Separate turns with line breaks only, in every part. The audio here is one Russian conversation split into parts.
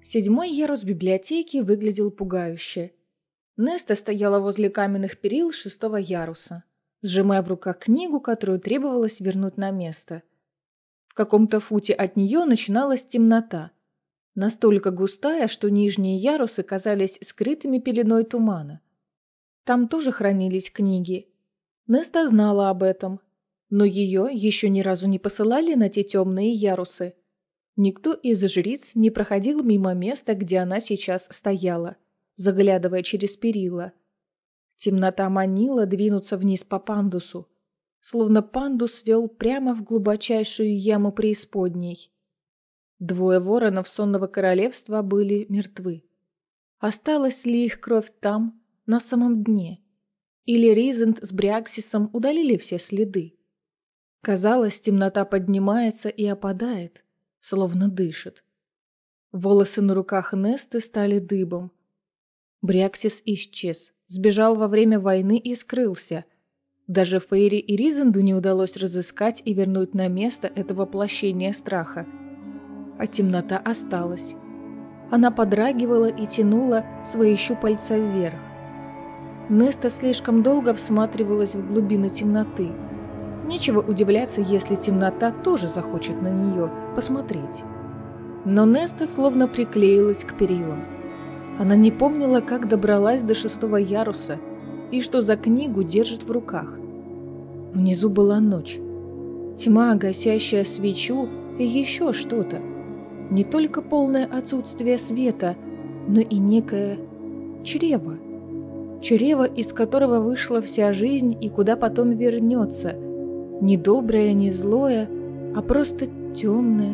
Седьмой ярус библиотеки выглядел пугающе. Неста стояла возле каменных перил шестого яруса, сжимая в руках книгу, которую требовалось вернуть на место. В каком-то футе от нее начиналась темнота, настолько густая, что нижние ярусы казались скрытыми пеленой тумана. Там тоже хранились книги. Неста знала об этом, но ее еще ни разу не посылали на те темные ярусы. Никто из жриц не проходил мимо места, где она сейчас стояла, заглядывая через перила. Темнота манила двинуться вниз по пандусу, словно пандус вел прямо в глубочайшую яму преисподней. Двое воронов сонного королевства были мертвы. Осталась ли их кровь там, на самом дне? Или Ризент с Бряксисом удалили все следы? Казалось, темнота поднимается и опадает, словно дышит. Волосы на руках Несты стали дыбом. Бряксис исчез, сбежал во время войны и скрылся. Даже Фейри и Ризенду не удалось разыскать и вернуть на место это воплощение страха. А темнота осталась. Она подрагивала и тянула свои щупальца вверх. Неста слишком долго всматривалась в глубины темноты. Нечего удивляться, если темнота тоже захочет на нее посмотреть. Но Неста словно приклеилась к перилам. Она не помнила, как добралась до шестого яруса и что за книгу держит в руках. Внизу была ночь. Тьма, гасящая свечу, и еще что-то. Не только полное отсутствие света, но и некое чрево. Чрево, из которого вышла вся жизнь и куда потом вернется. Не доброе, не злое, а просто темное,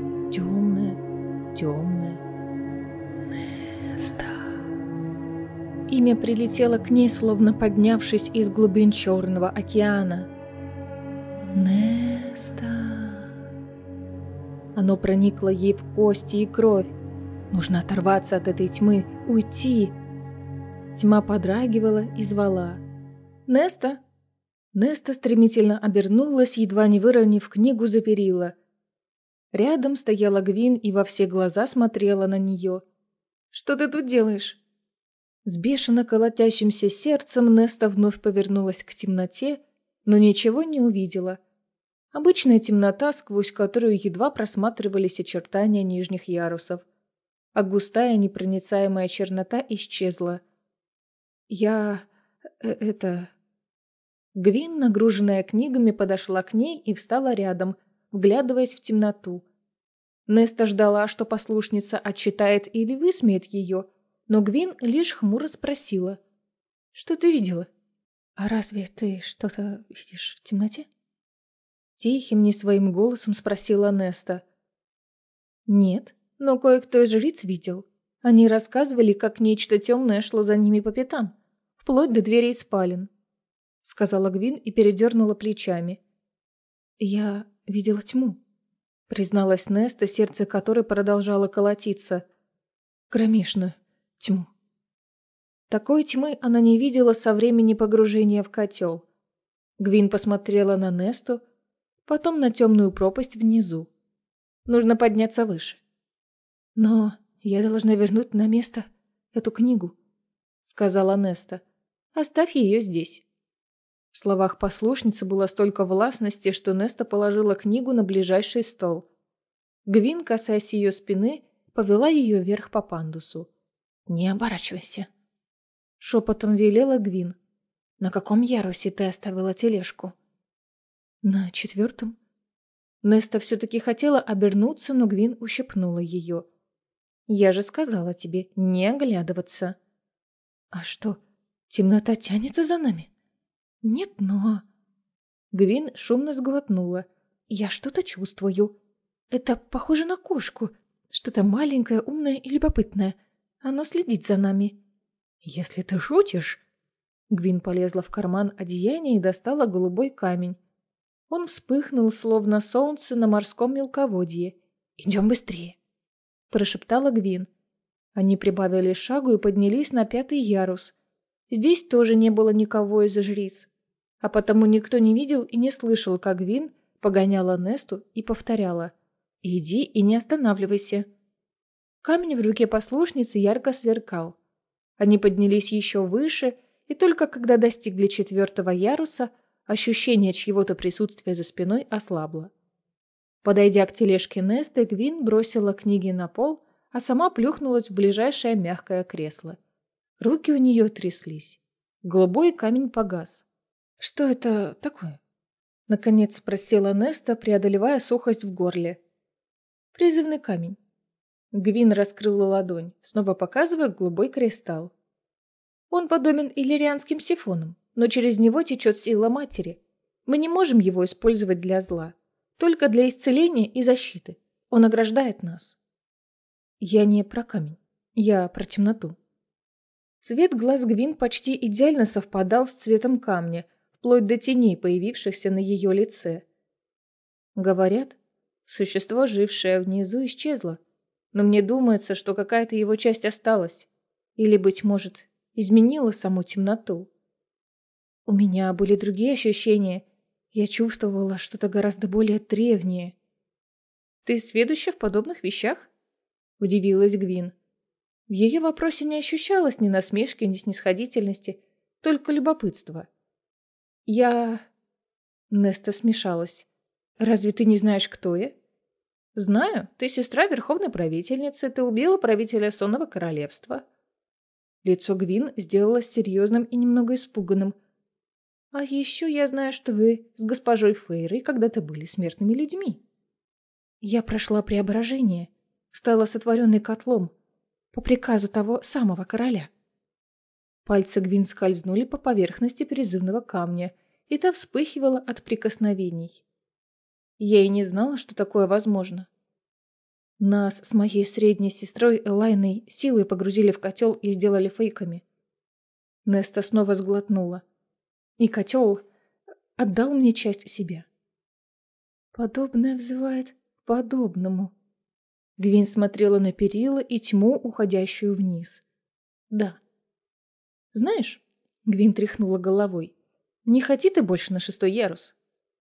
темное, темное. Неста. Имя прилетело к ней, словно поднявшись из глубин черного океана. Неста. Оно проникло ей в кости и кровь. Нужно оторваться от этой тьмы, уйти. Тьма подрагивала и звала. «Неста!» Неста стремительно обернулась, едва не выронив книгу за перила. Рядом стояла Гвин и во все глаза смотрела на нее. «Что ты тут делаешь?» С бешено колотящимся сердцем Неста вновь повернулась к темноте, но ничего не увидела. Обычная темнота, сквозь которую едва просматривались очертания нижних ярусов. А густая непроницаемая чернота исчезла. «Я... это...» Гвин, нагруженная книгами, подошла к ней и встала рядом, вглядываясь в темноту. Неста ждала, что послушница отчитает или высмеет ее, но Гвин лишь хмуро спросила. «Что ты видела?» «А разве ты что-то видишь в темноте?» Тихим, не своим голосом спросила Неста. «Нет, но кое-кто из жриц видел. Они рассказывали, как нечто темное шло за ними по пятам, вплоть до дверей спален», — сказала Гвин и передернула плечами. «Я видела тьму», — призналась Неста, сердце которой продолжало колотиться. «Кромешную тьму». Такой тьмы она не видела со времени погружения в котел. Гвин посмотрела на Несту, потом на темную пропасть внизу. Нужно подняться выше. «Но я должна вернуть на место эту книгу», — сказала Неста. «Оставь ее здесь». В словах послушницы было столько властности, что Неста положила книгу на ближайший стол. Гвин, касаясь ее спины, повела ее вверх по пандусу. «Не оборачивайся», — шепотом велела Гвин. «На каком ярусе ты оставила тележку?» «На четвертом». Неста все-таки хотела обернуться, но Гвин ущипнула ее. «Я же сказала тебе не оглядываться». «А что, темнота тянется за нами?» «Нет, но...» Гвин шумно сглотнула. «Я что-то чувствую. Это похоже на кошку. Что-то маленькое, умное и любопытное. Оно следит за нами». «Если ты шутишь...» Гвин полезла в карман одеяния и достала голубой камень. Он вспыхнул, словно солнце на морском мелководье. «Идем быстрее», — прошептала Гвин. Они прибавили шагу и поднялись на пятый ярус. Здесь тоже не было никого из жриц, а потому никто не видел и не слышал, как Гвин погоняла Несту и повторяла: «Иди и не останавливайся». Камень в руке послушницы ярко сверкал. Они поднялись еще выше, и только когда достигли 4-го яруса, ощущение чьего-то присутствия за спиной ослабло. Подойдя к тележке Несты, Гвин бросила книги на пол, а сама плюхнулась в ближайшее мягкое кресло. Руки у нее тряслись. Голубой камень погас. «Что это такое?» — наконец спросила Неста, преодолевая сухость в горле. «Призывный камень». Гвин раскрыла ладонь, снова показывая голубой кристалл. «Он подобен иллирианским сифонам, но через него течет сила матери. Мы не можем его использовать для зла, только для исцеления и защиты. Он ограждает нас». «Я не про камень, я про темноту». Цвет глаз Гвин почти идеально совпадал с цветом камня, вплоть до теней, появившихся на ее лице. Говорят, существо, жившее внизу, исчезло, но мне думается, что какая-то его часть осталась, или, быть может, изменила саму темноту. У меня были другие ощущения, я чувствовала что-то гораздо более древнее. «Ты сведуща в подобных вещах?» – удивилась Гвин. В ее вопросе не ощущалось ни насмешки, ни снисходительности, только любопытство. «Я...» Неста смешалась. «Разве ты не знаешь, кто я?» «Знаю. Ты сестра верховной правительницы, ты убила правителя Сонного Королевства». Лицо Гвин сделалось серьезным и немного испуганным. «А еще я знаю, что вы с госпожой Фейрой когда-то были смертными людьми». «Я прошла преображение, стала сотворенной котлом, по приказу того самого короля». Пальцы Гвин скользнули по поверхности призывного камня, и та вспыхивала от прикосновений. Я и не знала, что такое возможно. Нас с моей средней сестрой Элайной силой погрузили в котел и сделали фейками. Неста снова сглотнула. И котел отдал мне часть себя. Подобное взывает к подобному. Гвин смотрела на перила и тьму, уходящую вниз. Да. Знаешь, Гвин тряхнула головой, не ходи ты больше на 6-й ярус.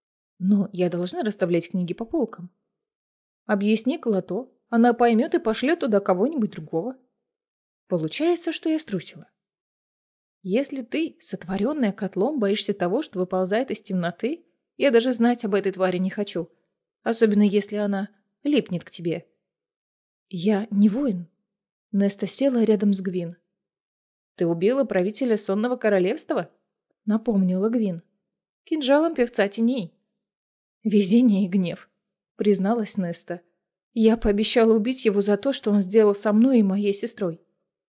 Но я должна расставлять книги по полкам. Объясни Клото, она поймет и пошлет туда кого-нибудь другого. Получается, что я струсила. Если ты, сотворенная котлом, боишься того, что выползает из темноты, я даже знать об этой твари не хочу, особенно если она липнет к тебе. Я не воин. Неста села рядом с Гвин. Ты убила правителя Сонного Королевства? Напомнила Гвин. Кинжалом певца теней. Везение и гнев, призналась Неста. Я пообещала убить его за то, что он сделал со мной и моей сестрой.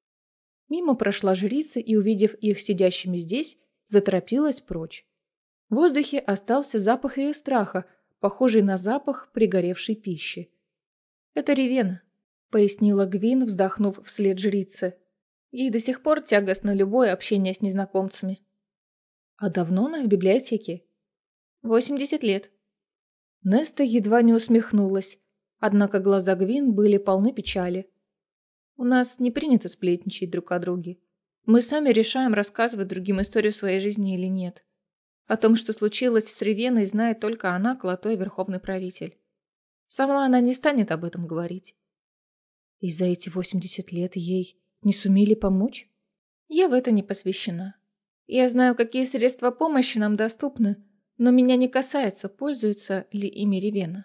Мимо прошла жрица и, увидев их сидящими здесь, заторопилась прочь. В воздухе остался запах ее страха, похожий на запах пригоревшей пищи. «Это Ревена», — пояснила Гвин, вздохнув вслед жрице. «Ей до сих пор тягостно любое общение с незнакомцами». «А давно она в библиотеке?» 80 лет». Неста едва не усмехнулась, однако глаза Гвин были полны печали. «У нас не принято сплетничать друг о друге. Мы сами решаем, рассказывать другим историю своей жизни или нет. О том, что случилось с Ревеной, знает только она, Клото и Верховный Правитель. Сама она не станет об этом говорить». «И за эти 80 лет ей не сумели помочь?» «Я в это не посвящена. Я знаю, какие средства помощи нам доступны, но меня не касается, пользуется ли ими Ревена».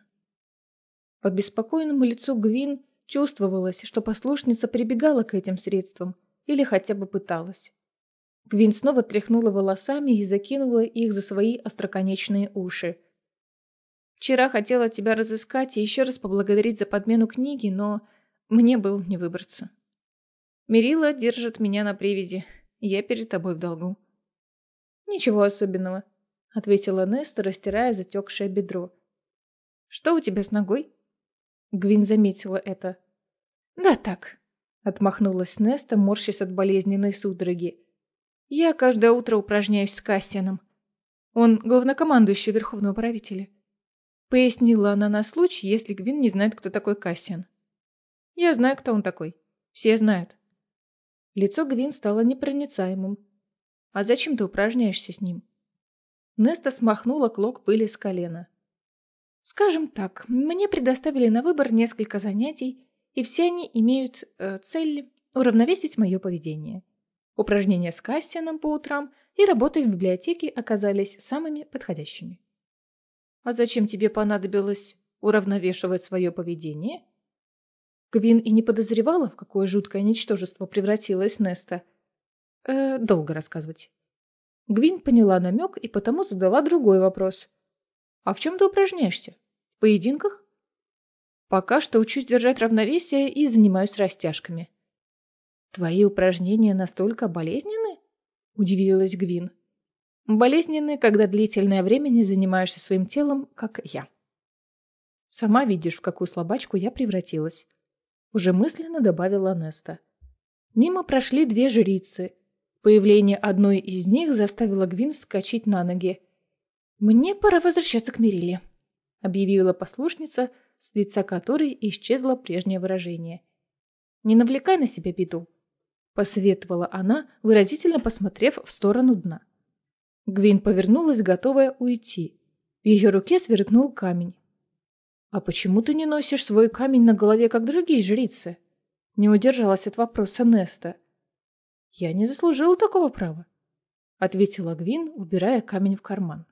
По беспокойному лицу Гвин чувствовалось, что послушница прибегала к этим средствам или хотя бы пыталась. Гвин снова тряхнула волосами и закинула их за свои остроконечные уши. «Вчера хотела тебя разыскать и еще раз поблагодарить за подмену книги, но мне было не выбраться. Мерила держит меня на привязи, и я перед тобой в долгу». «Ничего особенного», — ответила Неста, растирая затекшее бедро. «Что у тебя с ногой?» Гвин заметила это. «Да так», — отмахнулась Неста, морщась от болезненной судороги. «Я каждое утро упражняюсь с Кассианом. Он главнокомандующий Верховного Правителя». Пояснила она на случай, если Гвин не знает, кто такой Кассиан. «Я знаю, кто он такой. Все знают». Лицо Гвин стало непроницаемым. «А зачем ты упражняешься с ним?» Неста смахнула клок пыли с колена. «Скажем так, мне предоставили на выбор несколько занятий, и все они имеют цель уравновесить мое поведение. Упражнения с Кассианом по утрам и работа в библиотеке оказались самыми подходящими. А зачем тебе понадобилось уравновешивать свое поведение? Гвин и не подозревала, в какое жуткое ничтожество превратилась Неста. Долго рассказывать. Гвин поняла намек и потому задала другой вопрос. А в чем ты упражняешься? В поединках? Пока что учусь держать равновесие и занимаюсь растяжками. Твои упражнения настолько болезненны? Удивилась Гвин. Болезненны, когда длительное время не занимаешься своим телом, как я. Сама видишь, в какую слабачку я превратилась. Уже мысленно добавила Неста. Мимо прошли две жрицы. Появление одной из них заставило Гвин вскочить на ноги. «Мне пора возвращаться к Мериле», — объявила послушница, с лица которой исчезло прежнее выражение. «Не навлекай на себя беду», — посоветовала она, выразительно посмотрев в сторону дна. Гвин повернулась, готовая уйти. В ее руке сверкнул камень. «А почему ты не носишь свой камень на голове, как другие жрицы?» Не удержалась от вопроса Неста. «Я не заслужила такого права», — ответила Гвин, убирая камень в карман.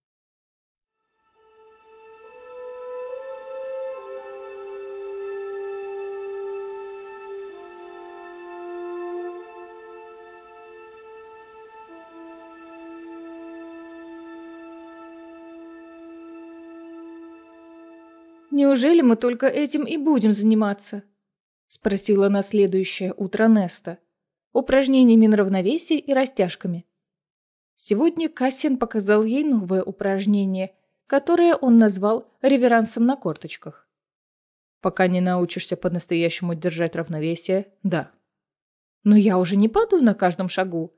«Неужели мы только этим и будем заниматься?» — спросила на следующее утро Неста. «Упражнениями на равновесие и растяжками». Сегодня Кассиан показал ей новое упражнение, которое он назвал реверансом на корточках. «Пока не научишься по-настоящему держать равновесие, да. Но я уже не падаю на каждом шагу.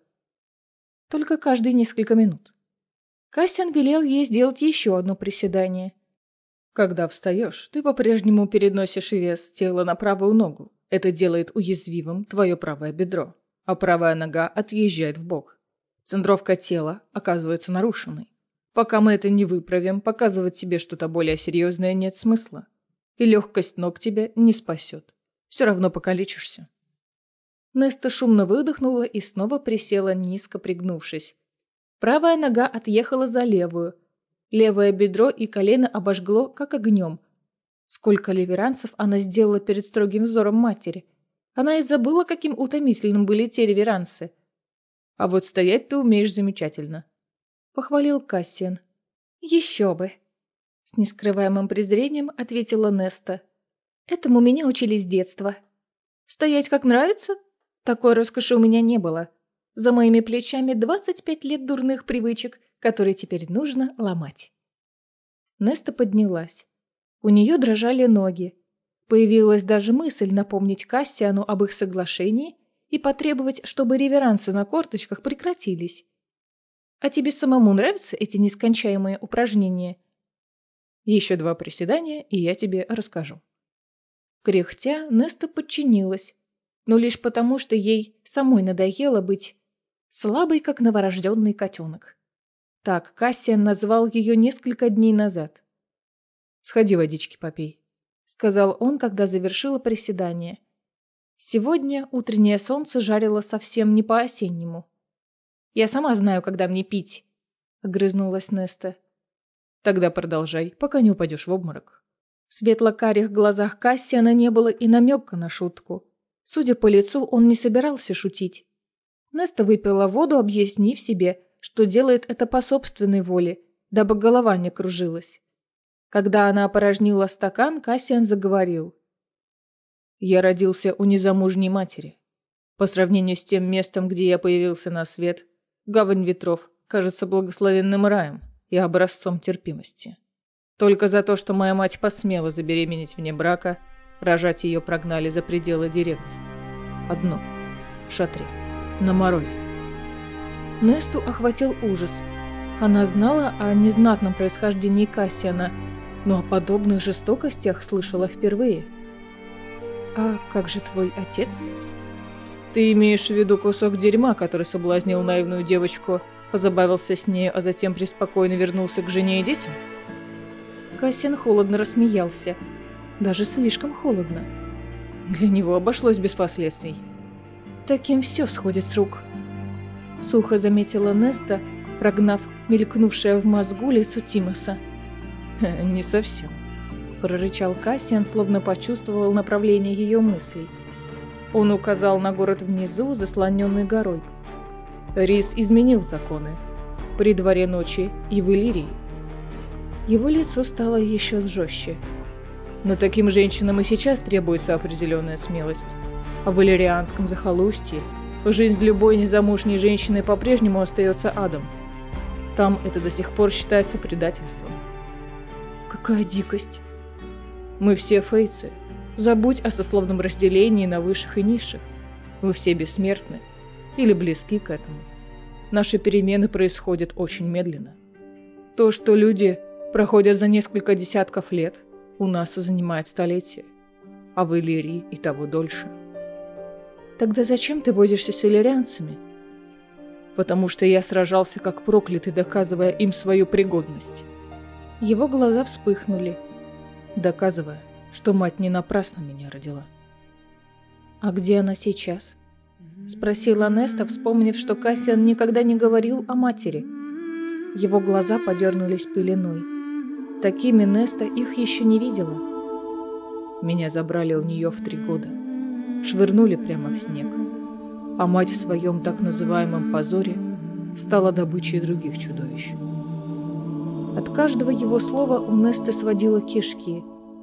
Только каждые несколько минут». Кассиан велел ей сделать еще одно приседание. Когда встаешь, ты по-прежнему переносишь вес тела на правую ногу. Это делает уязвимым твое правое бедро, а правая нога отъезжает в бок. Центровка тела оказывается нарушенной. Пока мы это не выправим, показывать тебе что-то более серьезное нет смысла. И легкость ног тебя не спасет. Все равно покалечишься. Неста шумно выдохнула и снова присела, низко пригнувшись. Правая нога отъехала за левую. Левое бедро и колено обожгло, как огнем. Сколько реверансов она сделала перед строгим взором матери. Она и забыла, каким утомительным были те реверансы. «А вот стоять ты умеешь замечательно», — похвалил Кассиан. «Еще бы!» — с нескрываемым презрением ответила Неста. «Этому меня учили с детства. Стоять как нравится? Такой роскоши у меня не было. За моими плечами 25 лет дурных привычек, которые теперь нужно ломать». Неста поднялась. У нее дрожали ноги. Появилась даже мысль напомнить Кассиану об их соглашении и потребовать, чтобы реверансы на корточках прекратились. «А тебе самому нравятся эти нескончаемые упражнения?» «Еще 2 приседания, и я тебе расскажу». Кряхтя, Неста подчинилась, но лишь потому, что ей самой надоело быть слабой, как новорожденный котенок. Так Кассиан назвал ее несколько дней назад. «Сходи водички попей», — сказал он, когда завершила приседание. Сегодня утреннее солнце жарило совсем не по-осеннему. «Я сама знаю, когда мне пить», — огрызнулась Неста. «Тогда продолжай, пока не упадешь в обморок». В светло-карих глазах Кассиана не было и намека на шутку. Судя по лицу, он не собирался шутить. Неста выпила воду, объяснив себе, что делает это по собственной воле, дабы голова не кружилась. Когда она опорожнила стакан, Кассиан заговорил. «Я родился у незамужней матери. По сравнению с тем местом, где я появился на свет, гавань ветров кажется благословенным раем и образцом терпимости. Только за то, что моя мать посмела забеременеть вне брака, рожать ее прогнали за пределы деревни. Одну, в шатре, на морозе». Несту охватил ужас. Она знала о незнатном происхождении Кассиана, но о подобных жестокостях слышала впервые. «А как же твой отец?» «Ты имеешь в виду кусок дерьма, который соблазнил наивную девочку, позабавился с нею, а затем преспокойно вернулся к жене и детям?» Кассиан холодно рассмеялся. Даже слишком холодно. Для него обошлось без последствий. Таким все сходит с рук. Сухо заметила Неста, прогнав мелькнувшее в мозгу лицо Тимоса. «Не совсем», – прорычал Кассиан, словно почувствовал направление ее мыслей. Он указал на город внизу, заслоненный горой. Рис изменил законы при дворе ночи и в Иллирии. Его лицо стало еще жестче. Но таким женщинам и сейчас требуется определенная смелость. А в иллирианском захолустье жизнь любой незамужней женщины по-прежнему остается адом. Там это до сих пор считается предательством. Какая дикость! Мы все фейцы. Забудь о сословном разделении на высших и низших. Мы все бессмертны или близки к этому. Наши перемены происходят очень медленно. То, что люди проходят за несколько десятков лет, у нас занимает столетия, а в Иллирии и того дольше. Тогда зачем ты водишься с иллирианцами? Потому что я сражался как проклятый, доказывая им свою пригодность. Его глаза вспыхнули, доказывая, что мать не напрасно меня родила. А где она сейчас? Спросила Неста, вспомнив, что Кассиан никогда не говорил о матери. Его глаза подернулись пеленой. Такими Неста их еще не видела. Меня забрали у нее в 3 года. Швырнули прямо в снег. А мать в своем так называемом позоре стала добычей других чудовищ. От каждого его слова у Несты сводило кишки.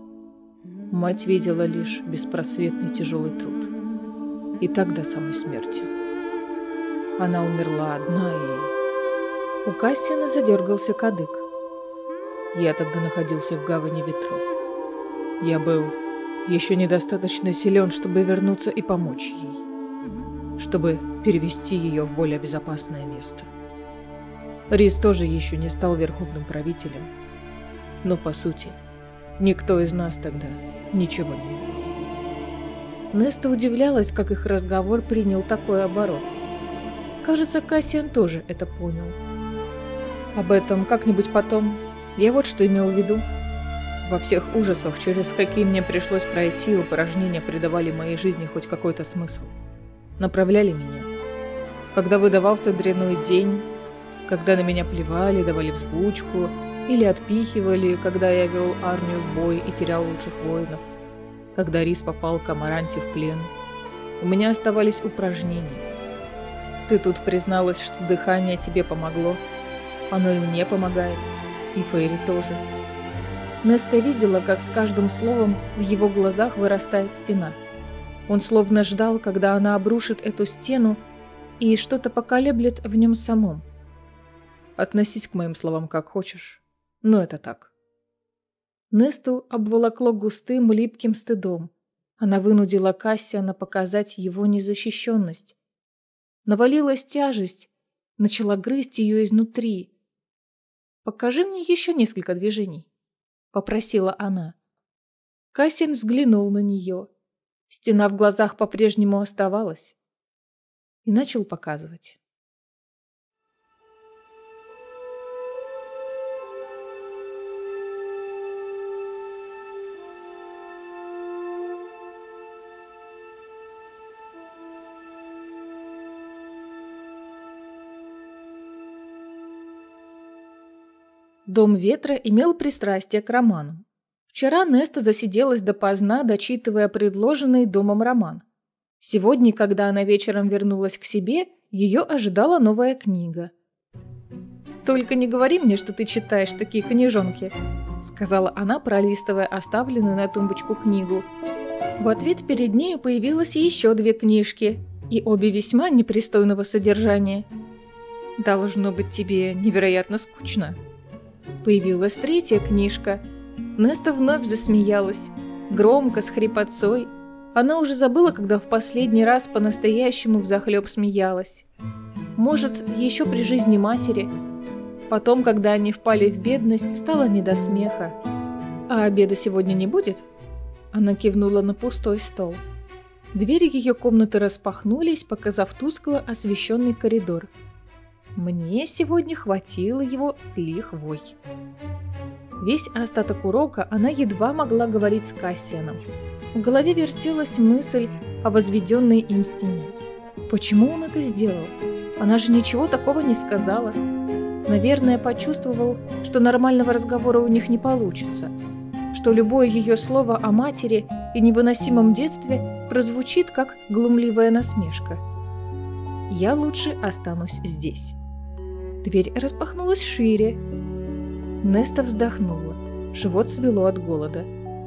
Мать видела лишь беспросветный тяжелый труд. И так до самой смерти. Она умерла одна, и... У Кассиана задергался кадык. Я тогда находился в гавани ветров. Я был еще недостаточно силен, чтобы вернуться и помочь ей. Чтобы перевести ее в более безопасное место. Рис тоже еще не стал верховным правителем. Но, по сути, никто из нас тогда ничего не мог. Неста удивлялась, как их разговор принял такой оборот. Кажется, Кассиан тоже это понял. Об этом как-нибудь потом. Я вот что имел в виду. Во всех ужасах, через какие мне пришлось пройти, упражнения придавали моей жизни хоть какой-то смысл. Направляли меня. Когда выдавался дрянной день, когда на меня плевали, давали взбучку, или отпихивали, когда я вел армию в бой и терял лучших воинов, когда Рис попал к Амаранте в плен, у меня оставались упражнения. Ты тут призналась, что дыхание тебе помогло. Оно и мне помогает. И Фейри тоже. Неста видела, как с каждым словом в его глазах вырастает стена. Он словно ждал, когда она обрушит эту стену и что-то поколеблет в нем самом. Относись к моим словам как хочешь, но это так. Несту обволокло густым, липким стыдом. Она вынудила Кассиана показать его незащищенность. Навалилась тяжесть, начала грызть ее изнутри. «Покажи мне еще несколько движений», — попросила она. Кассиан взглянул на нее. Стена в глазах по-прежнему оставалась. И начал показывать. Дом ветра имел пристрастие к романам. Вчера Неста засиделась допоздна, дочитывая предложенный домом роман. Сегодня, когда она вечером вернулась к себе, ее ожидала новая книга. «Только не говори мне, что ты читаешь такие книжонки», — сказала она, пролистывая оставленную на тумбочку книгу. В ответ перед нею появилось еще 2 книжки, и обе весьма непристойного содержания. «Должно быть тебе невероятно скучно». Появилась 3-я книжка. Неста вновь засмеялась. Громко, с хрипотцой. Она уже забыла, когда в последний раз по-настоящему взахлеб смеялась. Может, еще при жизни матери. Потом, когда они впали в бедность, стало не до смеха. «А обеда сегодня не будет?» Она кивнула на пустой стол. Двери ее комнаты распахнулись, показав тускло освещенный коридор. Мне сегодня хватило его с лихвой. Весь остаток урока она едва могла говорить с Кассианом. В голове вертелась мысль о возведенной им стене. Почему он это сделал? Она же ничего такого не сказала. Наверное, почувствовал, что нормального разговора у них не получится, что любое ее слово о матери и невыносимом детстве прозвучит как глумливая насмешка. «Я лучше останусь здесь». Дверь распахнулась шире. Неста вздохнула. Живот свело от голода.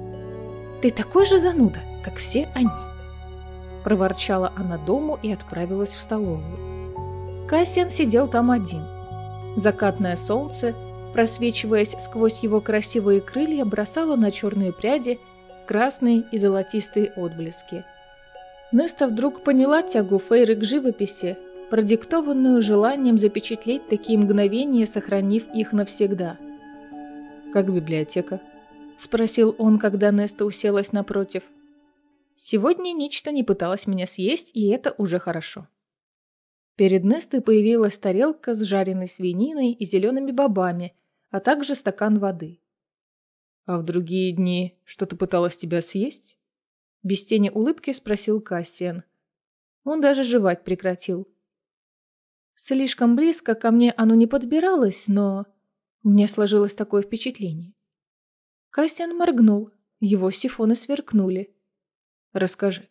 «Ты такой же зануда, как все они!» Проворчала она дому и отправилась в столовую. Кассиан сидел там один. Закатное солнце, просвечиваясь сквозь его красивые крылья, бросало на черные пряди красные и золотистые отблески. Неста вдруг поняла тягу Фейры к живописи, продиктованную желанием запечатлеть такие мгновения, сохранив их навсегда. «Как библиотека?» — спросил он, когда Неста уселась напротив. «Сегодня нечто не пыталось меня съесть, и это уже хорошо». Перед Нестой появилась тарелка с жареной свининой и зелеными бобами, а также стакан воды. «А в другие дни что-то пыталось тебя съесть?» Без тени улыбки спросил Кассиан. Он даже жевать прекратил. Слишком близко ко мне оно не подбиралось, но у меня сложилось такое впечатление. Кассиан моргнул, его сифоны сверкнули. «Расскажи».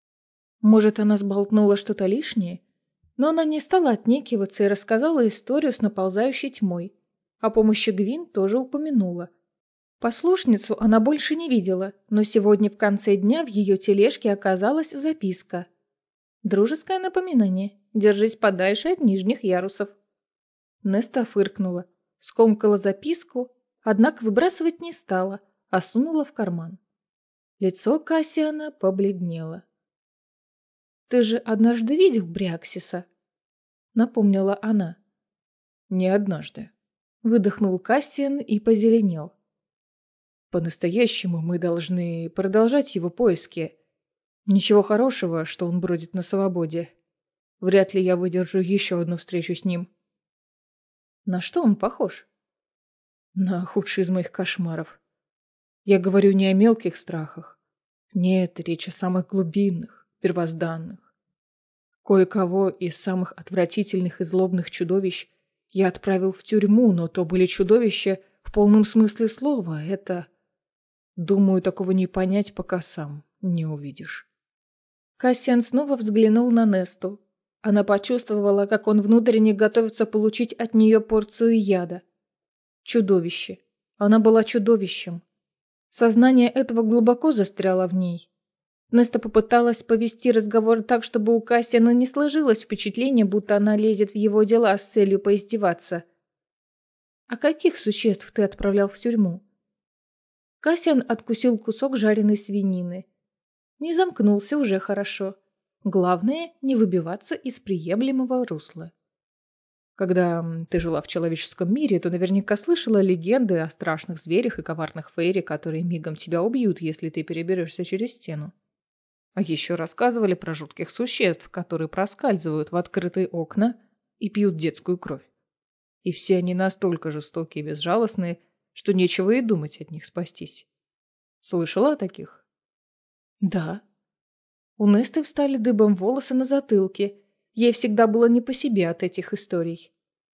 Может, она сболтнула что-то лишнее? Но она не стала отнекиваться и рассказала историю с наползающей тьмой. О помощи Гвин тоже упомянула. Послушницу она больше не видела, но сегодня в конце дня в ее тележке оказалась записка. Дружеское напоминание: держись подальше от нижних ярусов. Неста фыркнула, скомкала записку, однако выбрасывать не стала, а сунула в карман. Лицо Кассиана побледнело. «Ты же однажды видел Бряксиса?» — напомнила она. «Не однажды», — выдохнул Кассиан и позеленел. «По-настоящему мы должны продолжать его поиски. Ничего хорошего, что он бродит на свободе. Вряд ли я выдержу еще одну встречу с ним». «На что он похож?» «На худший из моих кошмаров. Я говорю не о мелких страхах. Нет, речь о самых глубинных, первозданных. Кое-кого из самых отвратительных и злобных чудовищ я отправил в тюрьму, но то были чудовища в полном смысле слова. Это... Думаю, такого не понять, пока сам не увидишь». Кассиан снова взглянул на Несту. Она почувствовала, как он внутренне готовится получить от нее порцию яда. Чудовище. Она была чудовищем. Сознание этого глубоко застряло в ней. Неста попыталась повести разговор так, чтобы у Кассиана не сложилось впечатление, будто она лезет в его дела с целью поиздеваться. «А каких существ ты отправлял в тюрьму?» Кассиан откусил кусок жареной свинины. Не замкнулся уже хорошо. Главное, не выбиваться из приемлемого русла. «Когда ты жила в человеческом мире, то наверняка слышала легенды о страшных зверях и коварных фейри, которые мигом тебя убьют, если ты переберешься через стену. А еще рассказывали про жутких существ, которые проскальзывают в открытые окна и пьют детскую кровь. И все они настолько жестокие и безжалостные, что нечего и думать от них спастись. Слышала о таких?» «Да». У Несты встали дыбом волосы на затылке. Ей всегда было не по себе от этих историй.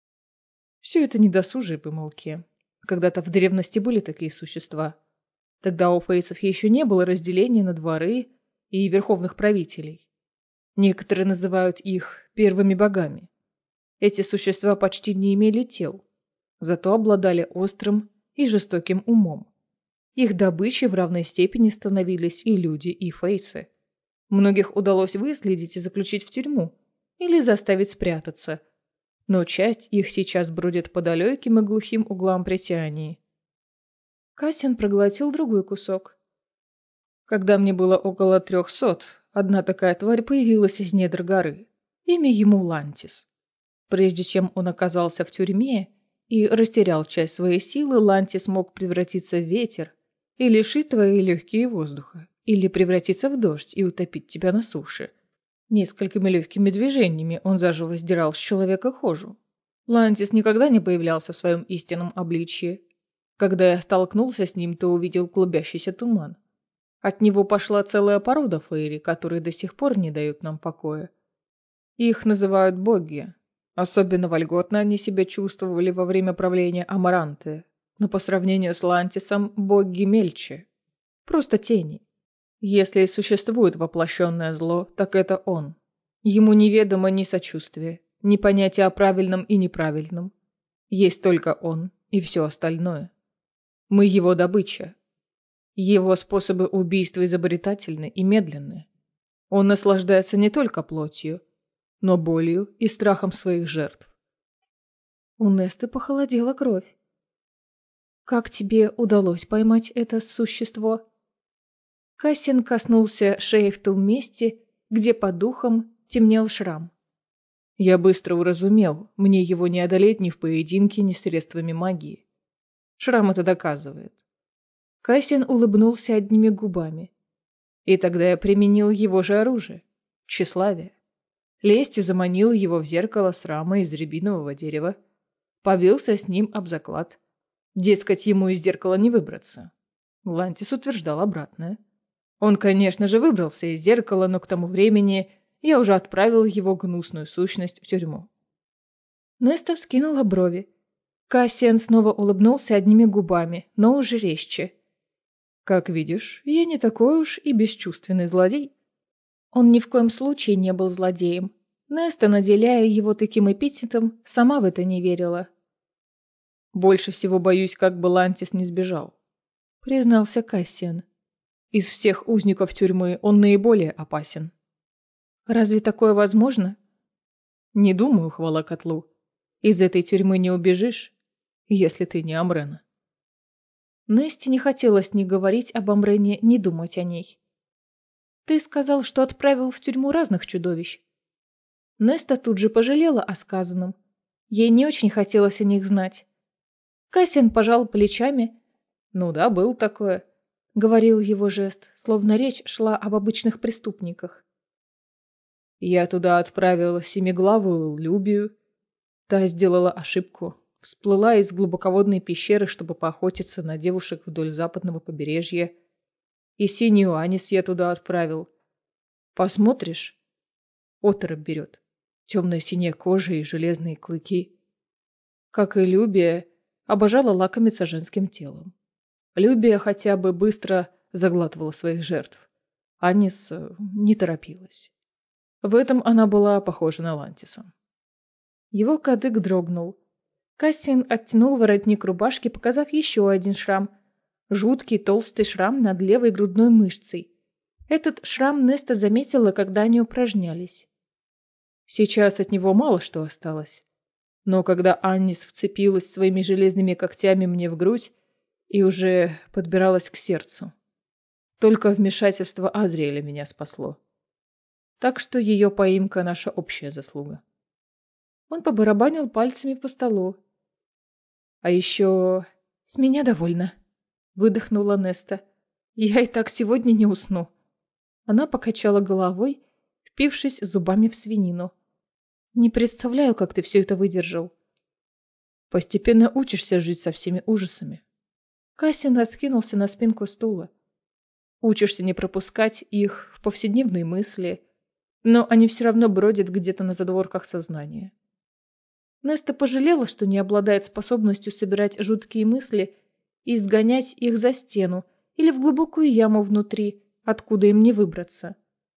Все это недосужие вымолвки. Когда-то в древности были такие существа. Тогда у фейцев еще не было разделения на дворы и верховных правителей. Некоторые называют их первыми богами. Эти существа почти не имели тел, зато обладали острым и жестоким умом. Их добычей в равной степени становились и люди, и фейцы. Многих удалось выследить и заключить в тюрьму или заставить спрятаться, но часть их сейчас бродит по далеким и глухим углам Притянии. Кассиан проглотил другой кусок. Когда мне было около 300, одна такая тварь появилась из недр горы. Имя ему Лантис. Прежде чем он оказался в тюрьме и растерял часть своей силы, Лантис мог превратиться в ветер и лишить твои легкие воздуха, или превратиться в дождь и утопить тебя на суше. Несколькими легкими движениями он заживо сдирал с человека кожу. Лантис никогда не появлялся в своем истинном обличье. Когда я столкнулся с ним, то увидел клубящийся туман. От него пошла целая порода фейри, которые до сих пор не дают нам покоя. Их называют боги. Особенно вольготно они себя чувствовали во время правления Амаранты. Но по сравнению с Лантисом, боги мельче. Просто тени. Если и существует воплощенное зло, так это он. Ему неведомо ни сочувствие, ни понятие о правильном и неправильном. Есть только он и все остальное. Мы его добыча. Его способы убийства изобретательны и медленны. Он наслаждается не только плотью, но болью и страхом своих жертв. У Несты похолодела кровь. «Как тебе удалось поймать это существо?» Кассиан коснулся шеи в том месте, где под ухом темнел шрам. Я быстро уразумел, мне его не одолеть ни в поединке, ни средствами магии. Шрам это доказывает. Кассиан улыбнулся одними губами. И тогда я применил его же оружие – тщеславие. Лестью заманил его в зеркало с рамой из рябинового дерева. Побился с ним об заклад. Дескать, ему из зеркала не выбраться. Лантис утверждал обратное. Он, конечно же, выбрался из зеркала, но к тому времени я уже отправил его гнусную сущность в тюрьму. Неста вскинула брови. Кассиан снова улыбнулся одними губами, но уже резче. «Как видишь, я не такой уж и бесчувственный злодей». Он ни в коем случае не был злодеем. Неста, наделяя его таким эпитетом, сама в это не верила. «Больше всего боюсь, как бы Лантис не сбежал», — признался Кассиан. «Из всех узников тюрьмы он наиболее опасен». «Разве такое возможно?» «Не думаю, хвала котлу. Из этой тюрьмы не убежишь, если ты не Амрена». Несте не хотелось ни говорить об Амрене, ни думать о ней. «Ты сказал, что отправил в тюрьму разных чудовищ». Неста тут же пожалела о сказанном. Ей не очень хотелось о них знать. Кассиан пожал плечами. «Ну да, был такое», — говорил его жест, словно речь шла об обычных преступниках. «Я туда отправил семиглавую Любию. Та сделала ошибку. Всплыла из глубоководной пещеры, чтобы поохотиться на девушек вдоль западного побережья. И синюю Анис я туда отправил. Посмотришь? Оторопь берет. Темная синяя кожа и железные клыки. Как и Любия, обожала лакомиться женским телом. Любия хотя бы быстро заглатывала своих жертв. Анис не торопилась. В этом она была похожа на Лантиса. Его кадык дрогнул. Кассиан оттянул воротник рубашки, показав еще один шрам. Жуткий толстый шрам над левой грудной мышцей. Этот шрам Неста заметила, когда они упражнялись. Сейчас от него мало что осталось. Но когда Аннис вцепилась своими железными когтями мне в грудь и уже подбиралась к сердцу, только вмешательство Азриэля меня спасло. Так что ее поимка — наша общая заслуга. Он побарабанил пальцами по столу. А еще... С меня довольно, выдохнула Неста. Я и так сегодня не усну. Она покачала головой, впившись зубами в свинину. Не представляю, как ты все это выдержал. Постепенно учишься жить со всеми ужасами. Кассиан откинулся на спинку стула. Учишься не пропускать их в повседневные мысли, но они все равно бродят где-то на задворках сознания. Неста пожалела, что не обладает способностью собирать жуткие мысли и изгонять их за стену или в глубокую яму внутри, откуда им не выбраться.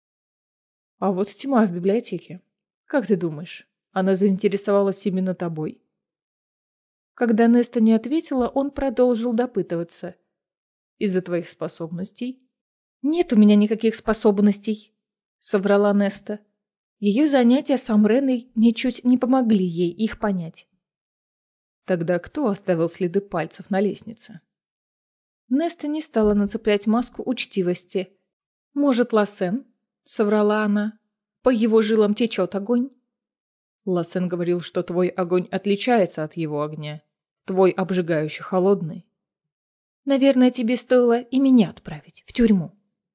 А вот тьма в библиотеке. Как ты думаешь, она заинтересовалась именно тобой? Когда Неста не ответила, он продолжил допытываться. Из-за твоих способностей? Нет у меня никаких способностей, соврала Неста. Ее занятия с Амреной ничуть не помогли ей их понять. Тогда кто оставил следы пальцев на лестнице? Неста не стала нацеплять маску учтивости. Может, Лассен? Соврала она. По его жилам течет огонь. Лассен говорил, что твой огонь отличается от его огня. Твой обжигающий холодный. Наверное, тебе стоило и меня отправить в тюрьму.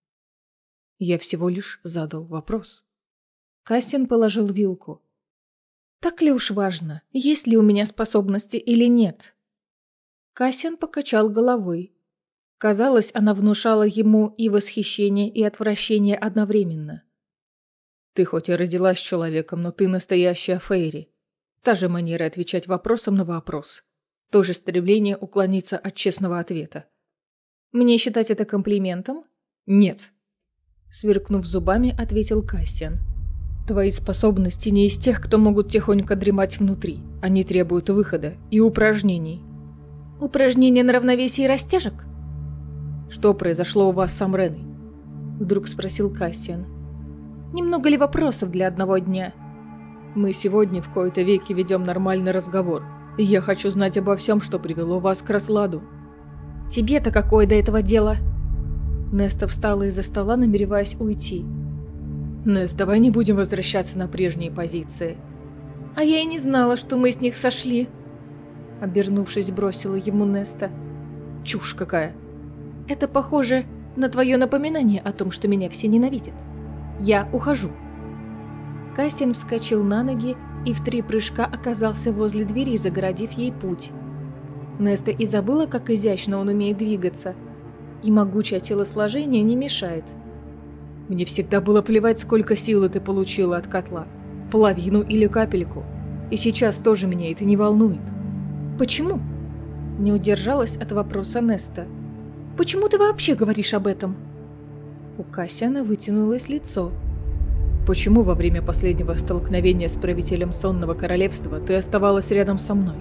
Я всего лишь задал вопрос. Кассиан положил вилку. Так ли уж важно, есть ли у меня способности или нет? Кассиан покачал головой. Казалось, она внушала ему и восхищение, и отвращение одновременно. «Ты хоть и родилась человеком, но ты настоящая Фейри. Та же манера отвечать вопросом на вопрос. То же стремление уклониться от честного ответа». «Мне считать это комплиментом?» «Нет», — сверкнув зубами, ответил Кассиан. «Твои способности не из тех, кто могут тихонько дремать внутри. Они требуют выхода и упражнений». «Упражнения на равновесие растяжек?» «Что произошло у вас с Амреной?» — вдруг спросил Кассиан. «Немного ли вопросов для одного дня?» «Мы сегодня в кои-то веки ведем нормальный разговор, и я хочу знать обо всем, что привело вас к разладу». «Тебе-то какое до этого дело?» Неста встала из-за стола, намереваясь уйти. «Нест, давай не будем возвращаться на прежние позиции». «А я и не знала, что мы с них сошли», — обернувшись, бросила ему Неста. «Чушь какая!» «Это похоже на твое напоминание о том, что меня все ненавидят. Я ухожу». Кассиан вскочил на ноги и в 3 прыжка оказался возле двери, загородив ей путь. Неста и забыла, как изящно он умеет двигаться, и могучее телосложение не мешает. «Мне всегда было плевать, сколько силы ты получила от котла, половину или капельку, и сейчас тоже меня это не волнует». «Почему?» – не удержалась от вопроса Неста. «Почему ты вообще говоришь об этом?» У Кассиана вытянулось лицо. «Почему во время последнего столкновения с правителем Сонного Королевства ты оставалась рядом со мной?»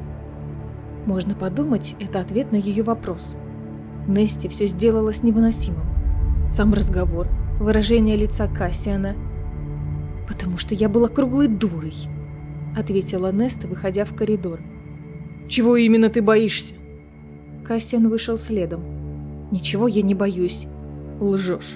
Можно подумать, это ответ на ее вопрос. Несте все сделалось невыносимым. Сам разговор, выражение лица Кассиана. «Потому что я была круглой дурой», — ответила Неста, выходя в коридор. «Чего именно ты боишься?» Кассиан вышел следом. «Ничего я не боюсь». «Лжешь».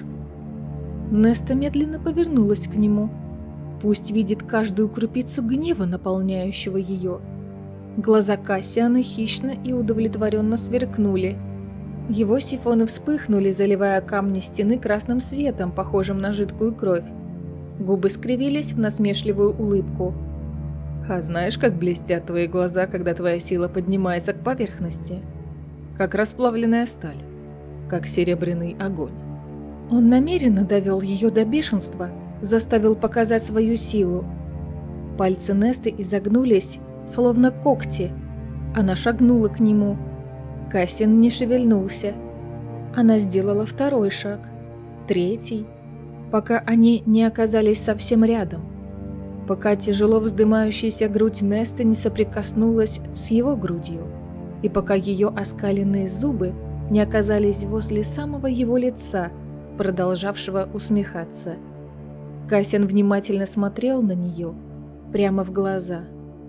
Неста медленно повернулась к нему. Пусть видит каждую крупицу гнева, наполняющего ее. Глаза Кассиана хищно и удовлетворенно сверкнули. Его сифоны вспыхнули, заливая камни стены красным светом, похожим на жидкую кровь. Губы скривились в насмешливую улыбку. «А знаешь, как блестят твои глаза, когда твоя сила поднимается к поверхности? Как расплавленная сталь, как серебряный огонь». Он намеренно довел ее до бешенства, заставил показать свою силу. Пальцы Несты изогнулись, словно когти. Она шагнула к нему. Кассиан не шевельнулся. Она сделала 2-й шаг, 3-й, пока они не оказались совсем рядом. Пока тяжело вздымающаяся грудь Несты не соприкоснулась с его грудью, и пока ее оскаленные зубы не оказались возле самого его лица, продолжавшего усмехаться. Кассиан внимательно смотрел на нее, прямо в глаза.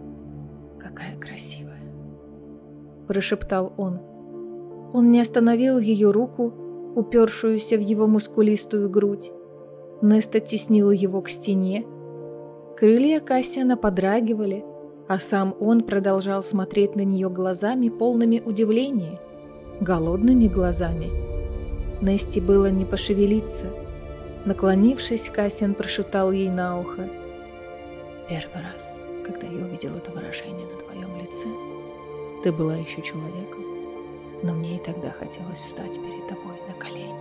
«Какая красивая!» – прошептал он. Он не остановил ее руку, упершуюся в его мускулистую грудь. Неста теснила его к стене. Крылья Кассиана подрагивали, а сам он продолжал смотреть на нее глазами, полными удивления, голодными глазами. Несте было не пошевелиться. Наклонившись, Кассиан прошептал ей на ухо. «Первый раз, когда я увидел это выражение на твоем лице, ты была еще человеком, но мне и тогда хотелось встать перед тобой на колени».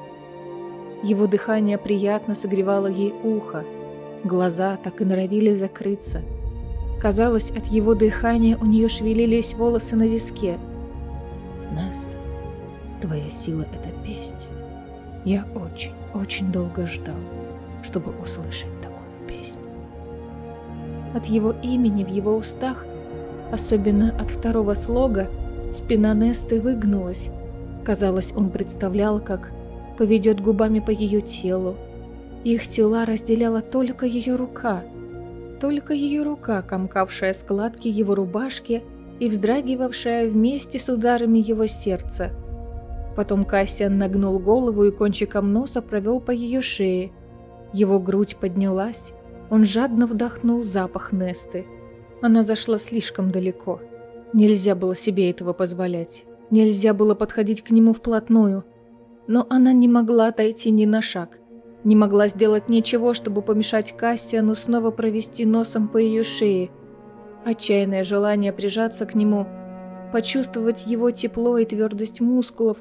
Его дыхание приятно согревало ей ухо, глаза так и норовили закрыться. Казалось, от его дыхания у нее шевелились волосы на виске. «Неста, твоя сила — это песня. Я очень, очень долго ждал, чтобы услышать такую песню». От его имени в его устах, особенно от 2-го слога, спина Несты выгнулась. Казалось, он представлял, как поведет губами по ее телу. Их тела разделяла только ее рука, комкавшая складки его рубашки и вздрагивавшая вместе с ударами его сердца. Потом Кассиан нагнул голову и кончиком носа провел по ее шее. Его грудь поднялась, он жадно вдохнул запах Несты. Она зашла слишком далеко. Нельзя было себе этого позволять. Нельзя было подходить к нему вплотную. Но она не могла отойти ни на шаг. Не могла сделать ничего, чтобы помешать Кассиану снова провести носом по ее шее. Отчаянное желание прижаться к нему, почувствовать его тепло и твердость мускулов,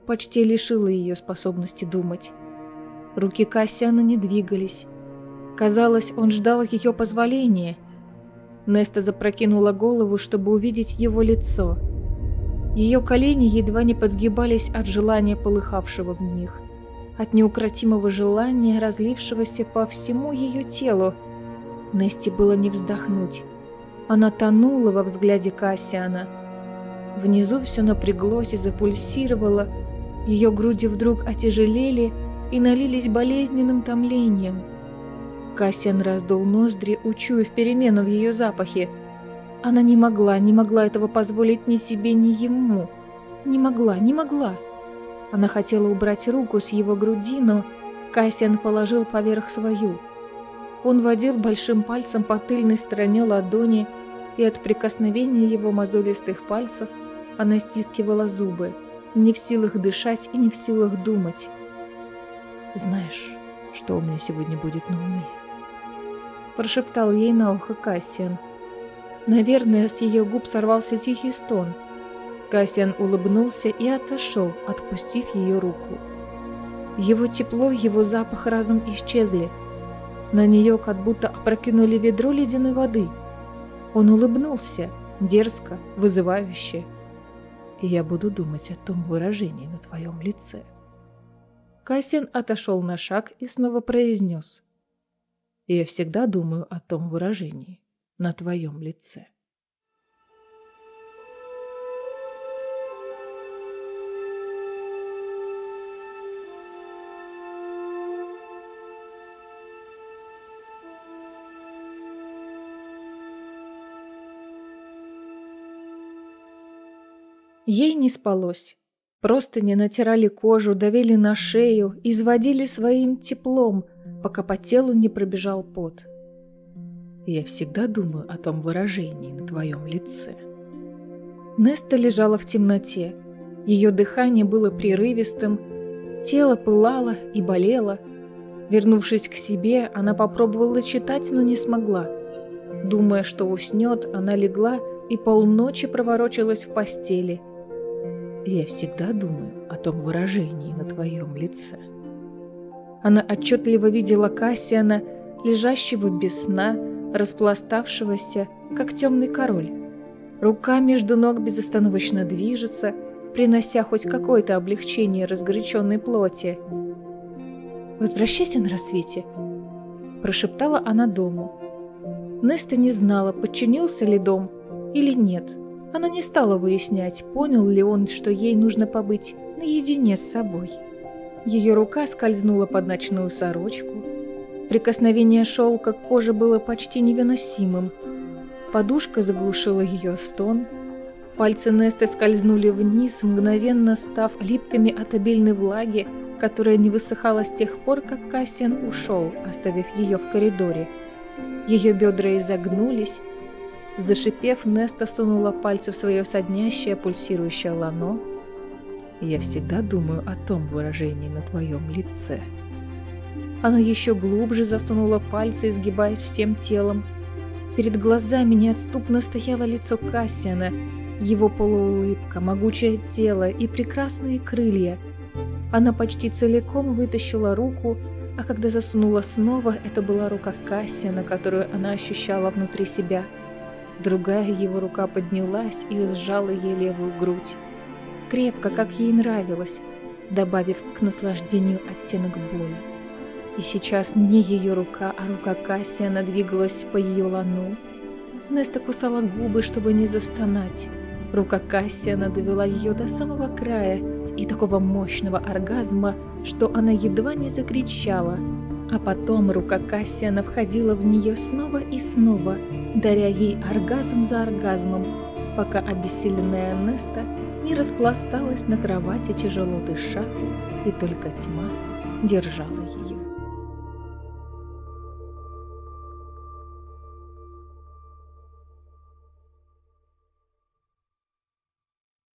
почти лишило ее способности думать. Руки Кассиана не двигались. Казалось, он ждал ее позволения. Неста запрокинула голову, чтобы увидеть его лицо. Ее колени едва не подгибались от желания, полыхавшего в них, от неукротимого желания, разлившегося по всему ее телу. Несте было не вздохнуть. Она тонула во взгляде Кассиана. Внизу все напряглось и запульсировало, ее груди вдруг отяжелели и налились болезненным томлением. Кассиан раздул ноздри, учуяв перемену в ее запахе. Она не могла этого позволить ни себе, ни ему. Не могла. Она хотела убрать руку с его груди, но Кассиан положил поверх свою. Он водил большим пальцем по тыльной стороне ладони, и от прикосновения его мозолистых пальцев она стискивала зубы, не в силах дышать и не в силах думать. «Знаешь, что у меня сегодня будет на уме?» Прошептал ей на ухо Кассиан. Наверное, с ее губ сорвался тихий стон. Кассиан улыбнулся и отошел, отпустив ее руку. Его тепло, его запах разом исчезли. На нее как будто опрокинули ведро ледяной воды. Он улыбнулся, дерзко, вызывающе. «И я буду думать о том выражении на твоем лице». Кассиан отошел на шаг и снова произнес: «Я всегда думаю о том выражении на твоем лице». Ей не спалось. Простыни натирали кожу, давили на шею, изводили своим теплом, пока по телу не пробежал пот. «Я всегда думаю о том выражении на твоем лице». Неста лежала в темноте. Ее дыхание было прерывистым, тело пылало и болело. Вернувшись к себе, она попробовала читать, но не смогла. Думая, что уснет, она легла и полночи проворочилась в постели. «Я всегда думаю о том выражении на твоем лице». Она отчетливо видела Кассиана, лежащего без сна, распластавшегося, как темный король. Рука между ног безостановочно движется, принося хоть какое-то облегчение разгоряченной плоти. «Возвращайся на рассвете», – прошептала она дому. Неста не знала, подчинился ли дом или нет. Она не стала выяснять, понял ли он, что ей нужно побыть наедине с собой. Ее рука скользнула под ночную сорочку. Прикосновение шелка к коже было почти невыносимым. Подушка заглушила ее стон. Пальцы Несты скользнули вниз, мгновенно став липкими от обильной влаги, которая не высыхала с тех пор, как Кассиан ушел, оставив ее в коридоре. Ее бедра изогнулись. Зашипев, Неста сунула пальцы в свое соднящее, пульсирующее лано. «Я всегда думаю о том выражении на твоем лице». Она еще глубже засунула пальцы, изгибаясь всем телом. Перед глазами неотступно стояло лицо Кассиана, его полуулыбка, могучее тело и прекрасные крылья. Она почти целиком вытащила руку, а когда засунула снова, это была рука Кассиана, которую она ощущала внутри себя. Другая его рука поднялась и сжала ей левую грудь. Крепко, как ей нравилось, добавив к наслаждению оттенок боли. И сейчас не ее рука, а рука Кассиана двигалась по ее лану. Неста кусала губы, чтобы не застонать. Рука Кассиана довела ее до самого края и такого мощного оргазма, что она едва не закричала. А потом рука Кассиана входила в нее снова и снова, даря ей оргазм за оргазмом, пока обессиленная Неста не распласталась на кровати, тяжело дыша, и только тьма держала ее.